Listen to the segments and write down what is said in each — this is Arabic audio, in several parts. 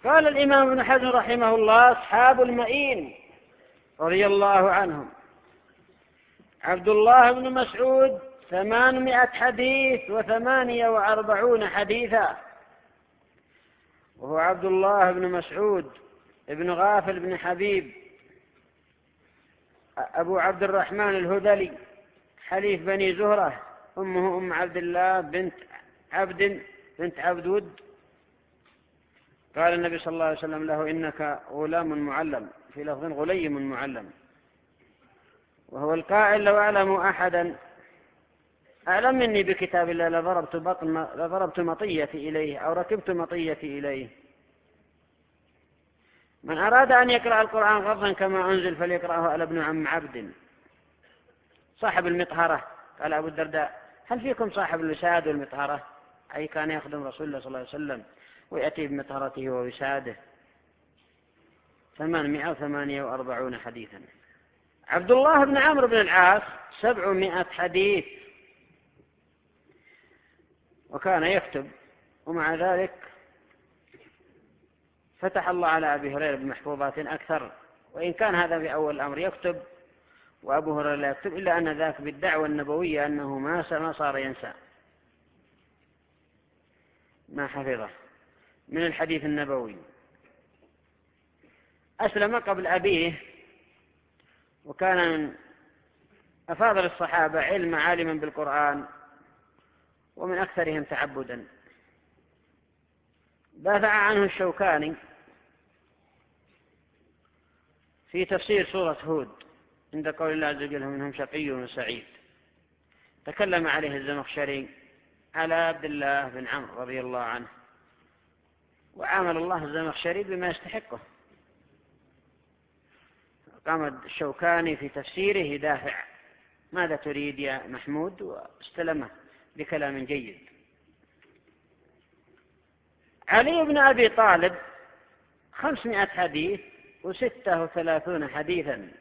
قال الإمام ابن حزم رحمه الله: أصحاب المئين رضي الله عنهم: عبد الله بن مسعود 800 حديث و48 حديثا، وهو عبد الله بن مسعود ابن غافل بن حبيب أبو عبد الرحمن الهذلي حليف بني زهرة، أمه أم عبد الله بنت عبد ود. قال النبي صلى الله عليه وسلم له: إنك غلام معلم، في لفظ غليم معلم. وهو القائل: لو أعلم أحدا أعلم مني بكتاب الله لضربت مطيتي إليه أو ركبت مطيتي إليه. من أراد أن يقرأ القرآن غضا كما أنزل فليقرأه على ابن عم عبد صاحب المطهرة. قال أبو الدرداء: هل فيكم صاحب الوساد والمطهرة؟ أي كان يخدم رسول الله صلى الله عليه وسلم ويأتي بمطهرته ووساده. 848 حديثا. عبد الله بن عمرو بن العاص 700 حديث، وكان يكتب، ومع ذلك فتح الله على أبي هريرة بمحفوظات أكثر، وإن كان هذا في أول الأمر يكتب وأبو هريرة لا يكتب، إلا أن ذاك بالدعوة النبوية أنه ما صار ينسى ما حفظه من الحديث النبوي. أسلم قبل أبيه، وكان من أفاضل الصحابة عالما بالقرآن، ومن أكثرهم تعبدا. دافع عنه الشوكاني في تفسير سورة هود عند قول الله عز وجل: منهم شقي وسعيد. تكلم عليه الزمخشري على عبد الله بن عمرو رضي الله عنه، وعامل الله الزمخشري بما يستحقه. قام الشوكاني في تفسيره يدافع: ماذا تريد يا محمود؟ واستلمه بكلام جيد. علي بن أبي طالب 500 حديث و36 حديثا.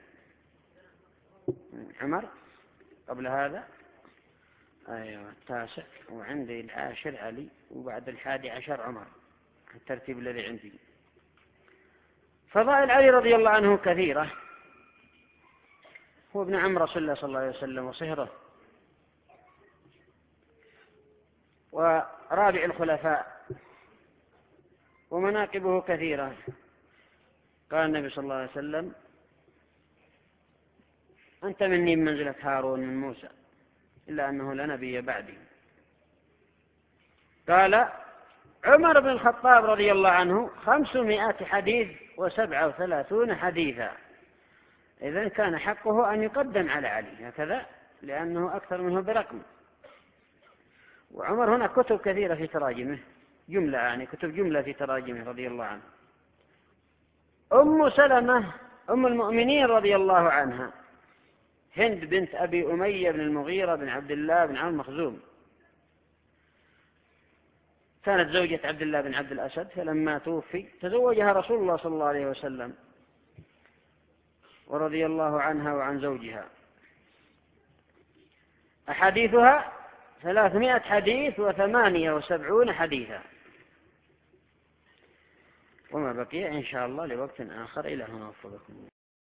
عمر قبل هذا أيوة 9، وعندي 10 علي، وبعد 11 عمر، الترتيب الذي عندي. فضائل علي رضي الله عنه كثيرة، هو ابن عم رسول الله صلى الله عليه وسلم وصهره، ورابع الخلفاء، ومناقبه كثيرة. قال النبي صلى الله عليه وسلم: أنت مني بمنزلة هارون من موسى، إلا أنه لا نبي بعدي. قال عمر بن الخطاب رضي الله عنه 500 حديث و37 حديثا. إذن كان حقه أن يقدم على علي هكذا، لأنه أكثر منه برقم. وعمر هنا كتب كثيرة في تراجمه، جملة يعني كتب جملة في تراجمه رضي الله عنه. أم سلمة أم المؤمنين رضي الله عنها هند بنت أبي أمية بن المغيرة بن عبد الله بن عمرو مخزوم، كانت زوجة عبد الله بن عبد الأسد، فلما توفي تزوجها رسول الله صلى الله عليه وسلم، ورضي الله عنها وعن زوجها. أحاديثها 300 حديث و78 حديثا. وما بقي إن شاء الله لوقت آخر. إلى هنا وفقكم الله.